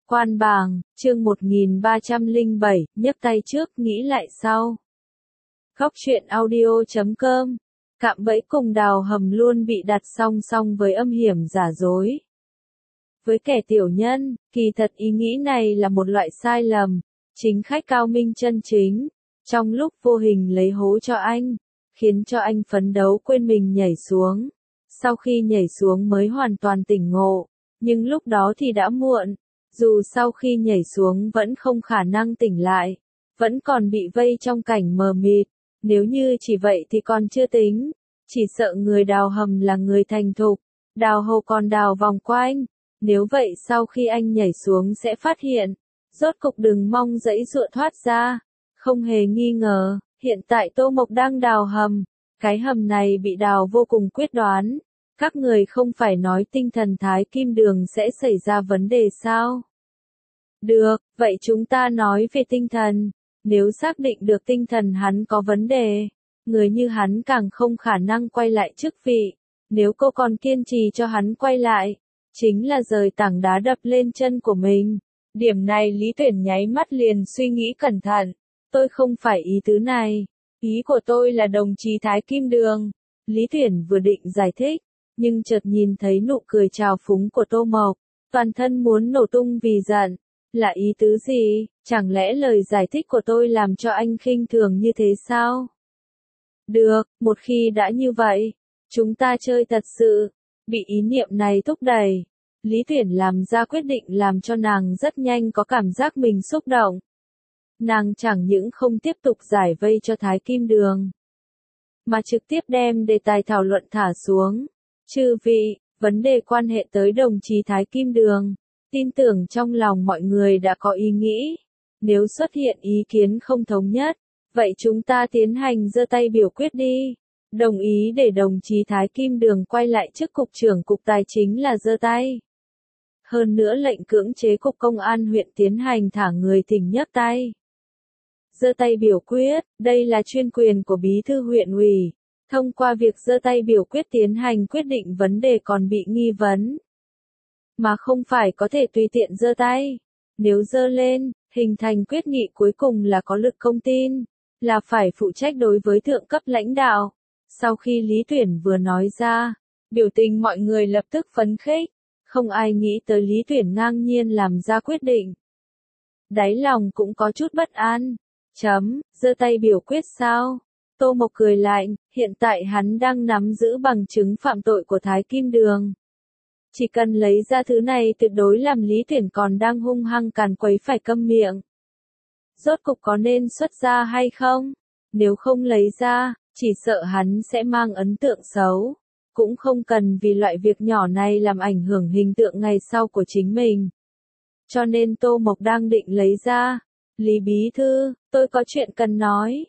Quan bàng, chương 1307, nhấc tay trước nghĩ lại sau. Góc truyện audio.com. Cạm bẫy cùng đào hầm luôn bị đặt song song với âm hiểm giả dối. Với kẻ tiểu nhân, kỳ thật ý nghĩ này là một loại sai lầm. Chính khách cao minh chân chính, trong lúc vô hình lấy hố cho anh, khiến cho anh phấn đấu quên mình nhảy xuống. Sau khi nhảy xuống mới hoàn toàn tỉnh ngộ, nhưng lúc đó thì đã muộn. Dù sau khi nhảy xuống vẫn không khả năng tỉnh lại, vẫn còn bị vây trong cảnh mờ mịt. Nếu như chỉ vậy thì còn chưa tính, chỉ sợ người đào hầm là người thành thục, đào hầu còn đào vòng quanh. Nếu vậy sau khi anh nhảy xuống sẽ phát hiện, rốt cục đừng mong dãy dụa thoát ra. Không hề nghi ngờ, hiện tại Tô Mộc đang đào hầm, cái hầm này bị đào vô cùng quyết đoán. Các người không phải nói tinh thần Thái Kim Đường sẽ xảy ra vấn đề sao? Được, vậy chúng ta nói về tinh thần. Nếu xác định được tinh thần hắn có vấn đề, người như hắn càng không khả năng quay lại chức vị. Nếu cô còn kiên trì cho hắn quay lại, chính là rời tảng đá đập lên chân của mình. Điểm này Lý Tuyển nháy mắt liền suy nghĩ cẩn thận. Tôi không phải ý tứ này. Ý của tôi là đồng chí Thái Kim Đường. Lý Tuyển vừa định giải thích, nhưng chợt nhìn thấy nụ cười trào phúng của Tô Mộc, toàn thân muốn nổ tung vì giận. Là ý tứ gì? Chẳng lẽ lời giải thích của tôi làm cho anh khinh thường như thế sao? Được, một khi đã như vậy, chúng ta chơi thật sự. Bị ý niệm này thúc đẩy, Lý Tuyển làm ra quyết định làm cho nàng rất nhanh có cảm giác mình xúc động. Nàng chẳng những không tiếp tục giải vây cho Thái Kim Đường, mà trực tiếp đem đề tài thảo luận thả xuống. Chư vị, vấn đề quan hệ tới đồng chí Thái Kim Đường. Tin tưởng trong lòng mọi người đã có ý nghĩ. Nếu xuất hiện ý kiến không thống nhất, vậy chúng ta tiến hành giơ tay biểu quyết đi. Đồng ý để đồng chí Thái Kim Đường quay lại chức cục trưởng cục tài chính là giơ tay. Hơn nữa lệnh cưỡng chế cục công an huyện tiến hành thả người thỉnh nhấc tay. Giơ tay biểu quyết, đây là chuyên quyền của bí thư huyện ủy. Thông qua việc giơ tay biểu quyết tiến hành quyết định vấn đề còn bị nghi vấn, mà không phải có thể tùy tiện giơ tay. Nếu giơ lên, hình thành quyết nghị cuối cùng là có lực công tin, là phải phụ trách đối với thượng cấp lãnh đạo. Sau khi Lý Tuyển vừa nói ra, biểu tình mọi người lập tức phấn khích, không ai nghĩ tới Lý Tuyển ngang nhiên làm ra quyết định. Đáy lòng cũng có chút bất an. Giơ tay biểu quyết sao? Tô Mộc cười lạnh, hiện tại hắn đang nắm giữ bằng chứng phạm tội của Thái Kim Đường. Chỉ cần lấy ra thứ này tuyệt đối làm Lý Tuyển còn đang hung hăng càn quấy phải câm miệng. Rốt cục có nên xuất ra hay không? Nếu không lấy ra, chỉ sợ hắn sẽ mang ấn tượng xấu. Cũng không cần vì loại việc nhỏ này làm ảnh hưởng hình tượng ngày sau của chính mình. Cho nên Tô Mộc đang định lấy ra. Lý bí thư, tôi có chuyện cần nói.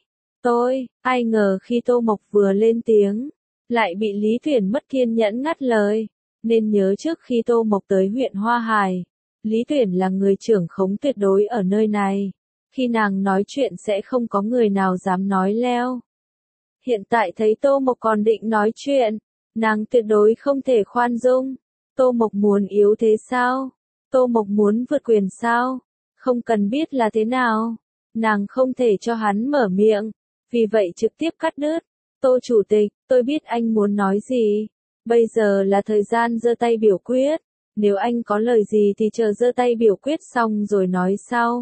Ai ngờ khi Tô Mộc vừa lên tiếng, lại bị Lý Tuyển mất kiên nhẫn ngắt lời. Nên nhớ trước khi Tô Mộc tới huyện Hoa Hải, Lý Tuyển là người trưởng khống tuyệt đối ở nơi này. Khi nàng nói chuyện sẽ không có người nào dám nói leo. Hiện tại thấy Tô Mộc còn định nói chuyện, nàng tuyệt đối không thể khoan dung. Tô Mộc muốn yếu thế sao? Tô Mộc muốn vượt quyền sao? Không cần biết là thế nào. Nàng không thể cho hắn mở miệng, vì vậy trực tiếp cắt đứt. Tô Chủ tịch, tôi biết anh muốn nói gì. Bây giờ là thời gian giơ tay biểu quyết. Nếu anh có lời gì thì chờ giơ tay biểu quyết xong rồi nói sau.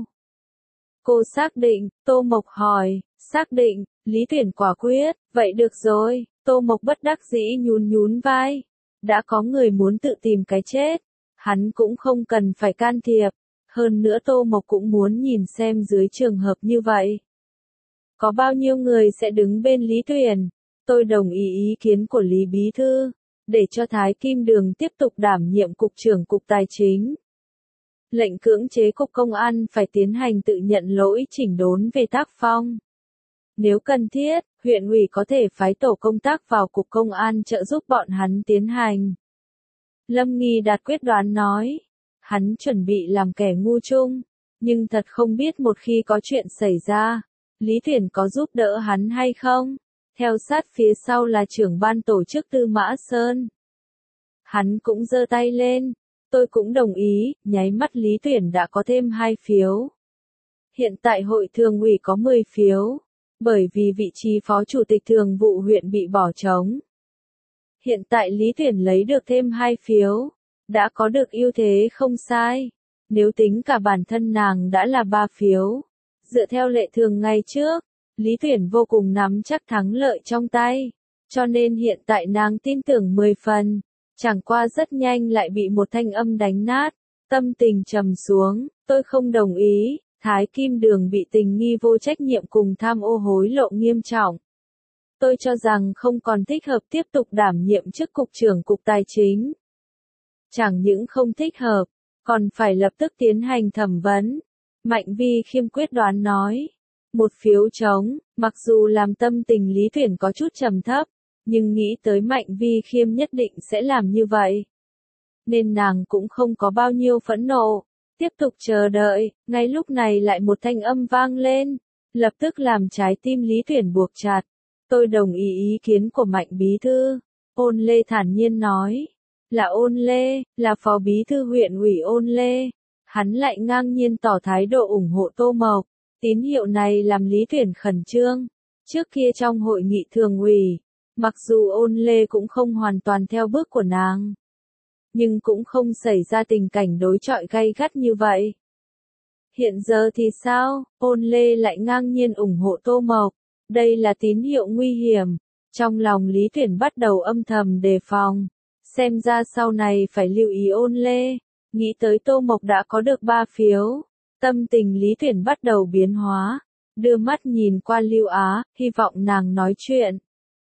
Cô xác định, Tô Mộc hỏi. Xác định, Lý Tuyển quả quyết. Vậy được rồi, Tô Mộc bất đắc dĩ nhún vai. Đã có người muốn tự tìm cái chết, hắn cũng không cần phải can thiệp. Hơn nữa Tô Mộc cũng muốn nhìn xem dưới trường hợp như vậy, có bao nhiêu người sẽ đứng bên Lý Tuyển. Tôi đồng ý kiến của Lý Bí Thư, để cho Thái Kim Đường tiếp tục đảm nhiệm cục trưởng cục tài chính. Lệnh cưỡng chế cục công an phải tiến hành tự nhận lỗi chỉnh đốn về tác phong. Nếu cần thiết, huyện ủy có thể phái tổ công tác vào cục công an trợ giúp bọn hắn tiến hành. Lâm Nghi Đạt quyết đoán nói. Hắn chuẩn bị làm kẻ ngu chung, nhưng thật không biết một khi có chuyện xảy ra, Lý Tuyển có giúp đỡ hắn hay không. Theo sát phía sau là trưởng ban tổ chức Tư Mã Sơn. Hắn cũng giơ tay lên, Tôi cũng đồng ý, nháy mắt Lý Tuyển đã có thêm 2 phiếu. Hiện tại hội thường ủy có 10 phiếu, bởi vì vị trí phó chủ tịch thường vụ huyện bị bỏ trống. Hiện tại Lý Tuyển lấy được thêm 2 phiếu, đã có được ưu thế không sai. Nếu tính cả bản thân nàng đã là 3 phiếu. Dựa theo lệ thường ngày trước, Lý Tuyển vô cùng nắm chắc thắng lợi trong tay, cho nên hiện tại nàng tin tưởng 10 phần. Chẳng qua rất nhanh lại bị một thanh âm đánh nát, tâm tình trầm xuống, tôi không đồng ý. Thái Kim Đường bị tình nghi vô trách nhiệm cùng tham ô hối lộ nghiêm trọng. Tôi cho rằng không còn thích hợp tiếp tục đảm nhiệm chức cục trưởng cục tài chính. Chẳng những không thích hợp, còn phải lập tức tiến hành thẩm vấn. Mạnh Vi Khiêm quyết đoán nói. Một phiếu trống, mặc dù làm tâm tình Lý Tuyển có chút trầm thấp, nhưng nghĩ tới Mạnh Vi Khiêm nhất định sẽ làm như vậy. Nên nàng cũng không có bao nhiêu phẫn nộ. Tiếp tục chờ đợi, ngay lúc này lại một thanh âm vang lên, lập tức làm trái tim Lý Tuyển buộc chặt. Tôi đồng ý kiến của Mạnh bí thư. Ôn Lê thản nhiên nói. Là Ôn Lê, là phó bí thư huyện ủy Ôn Lê. Hắn lại ngang nhiên tỏ thái độ ủng hộ Tô Mộc. Tín hiệu này làm Lý Tuyển khẩn trương. Trước kia trong hội nghị thường ủy, mặc dù Ôn Lê cũng không hoàn toàn theo bước của nàng, nhưng cũng không xảy ra tình cảnh đối chọi gay gắt như vậy. Hiện giờ thì sao? Ôn Lê lại ngang nhiên ủng hộ Tô Mộc. Đây là tín hiệu nguy hiểm. Trong lòng Lý Tuyển bắt đầu âm thầm đề phòng. Xem ra sau này phải lưu ý Ôn Lê. Nghĩ tới Tô Mộc đã có được 3 phiếu. Tâm tình Lý Tuyển bắt đầu biến hóa. Đưa mắt nhìn qua Lưu Á, hy vọng nàng nói chuyện.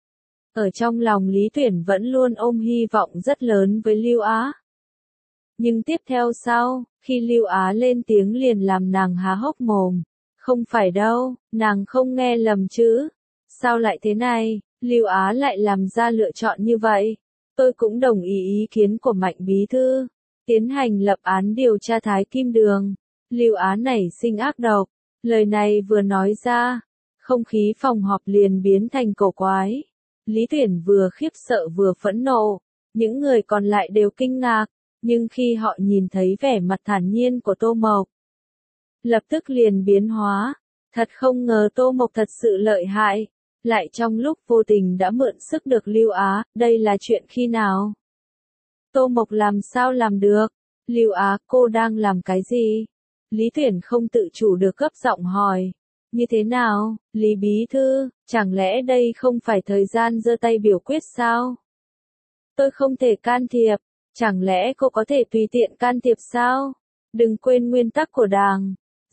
Ở trong lòng Lý Tuyển vẫn luôn ôm hy vọng rất lớn với Lưu Á. Nhưng tiếp theo sau, khi Lưu Á lên tiếng liền làm nàng há hốc mồm. Không phải đâu, nàng không nghe lầm chứ. Sao lại thế này, Lưu Á lại làm ra lựa chọn như vậy. Tôi cũng đồng ý kiến của Mạnh bí thư. Tiến hành lập án điều tra Thái Kim Đường. Lưu Á nảy sinh ác độc. Lời này vừa nói ra, không khí phòng họp liền biến thành cổ quái. Lý Tuyển vừa khiếp sợ vừa phẫn nộ. Những người còn lại đều kinh ngạc. Nhưng khi họ nhìn thấy vẻ mặt thản nhiên của Tô Mộc, lập tức liền biến hóa. Thật không ngờ Tô Mộc thật sự lợi hại. Lại trong lúc vô tình đã mượn sức được Lưu Á, đây là chuyện khi nào? Tô Mộc làm sao làm được? Lưu Á, cô đang làm cái gì? Lý Tuyển không tự chủ được gấp giọng hỏi. Như thế nào, Lý bí thư, chẳng lẽ đây không phải thời gian giơ tay biểu quyết sao? Tôi không thể can thiệp, chẳng lẽ cô có thể tùy tiện can thiệp sao? Đừng quên nguyên tắc của Đảng.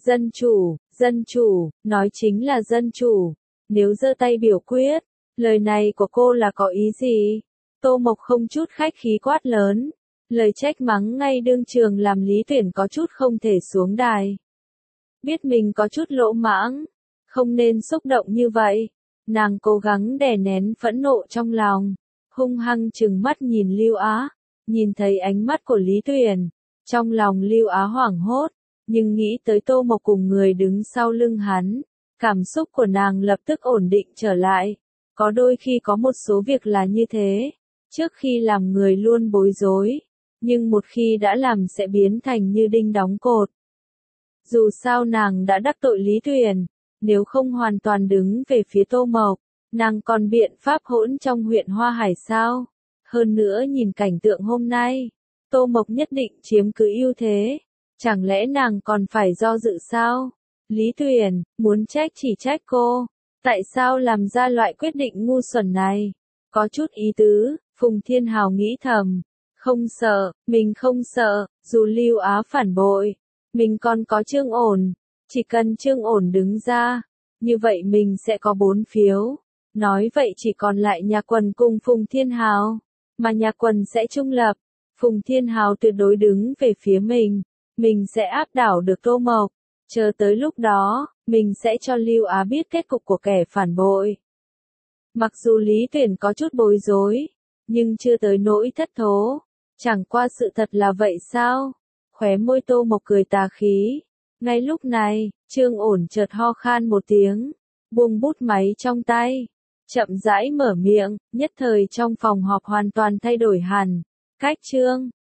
Dân chủ, nói chính là dân chủ. Nếu giơ tay biểu quyết, lời này của cô là có ý gì? Tô Mộc không chút khách khí quát lớn. Lời trách mắng ngay đương trường làm Lý Tuyển có chút không thể xuống đài. Biết mình có chút lỗ mãng, không nên xúc động như vậy. Nàng cố gắng đè nén phẫn nộ trong lòng, hung hăng trừng mắt nhìn Lưu Á. Nhìn thấy ánh mắt của Lý Tuyển, trong lòng Lưu Á hoảng hốt, nhưng nghĩ tới Tô Mộc cùng người đứng sau lưng hắn, cảm xúc của nàng lập tức ổn định trở lại. Có đôi khi có một số việc là như thế, trước khi làm người luôn bối rối, nhưng một khi đã làm sẽ biến thành như đinh đóng cột. Dù sao nàng đã đắc tội Lý Tuyển, nếu không hoàn toàn đứng về phía Tô Mộc, nàng còn biện pháp hỗn trong huyện Hoa Hải sao? Hơn nữa nhìn cảnh tượng hôm nay, Tô Mộc nhất định chiếm cứ ưu thế. Chẳng lẽ nàng còn phải do dự sao? Lý Tuyển, muốn trách chỉ trách cô. Tại sao làm ra loại quyết định ngu xuẩn này? Có chút ý tứ, Phùng Thiên Hào nghĩ thầm. Không sợ, mình không sợ, dù Lưu Á phản bội. Mình còn có Trương Ổn. Chỉ cần Trương Ổn đứng ra, như vậy mình sẽ có 4 phiếu. Nói vậy chỉ còn lại Nhà Quần cùng Phùng Thiên Hào. Mà Nhà Quần sẽ trung lập. Phùng Thiên Hào tuyệt đối đứng về phía mình sẽ áp đảo được Tô Mộc. Chờ tới lúc đó, mình sẽ cho Lưu Á biết kết cục của kẻ phản bội. Mặc dù Lý Tuyển có chút bối rối, nhưng chưa tới nỗi thất thố. Chẳng qua sự thật là vậy sao? Khóe môi Tô Mộc cười tà khí. Ngay lúc này, Trương Ổn chợt ho khan một tiếng, buông bút máy trong tay, chậm rãi mở miệng, nhất thời trong phòng họp hoàn toàn thay đổi hẳn. Cách Trương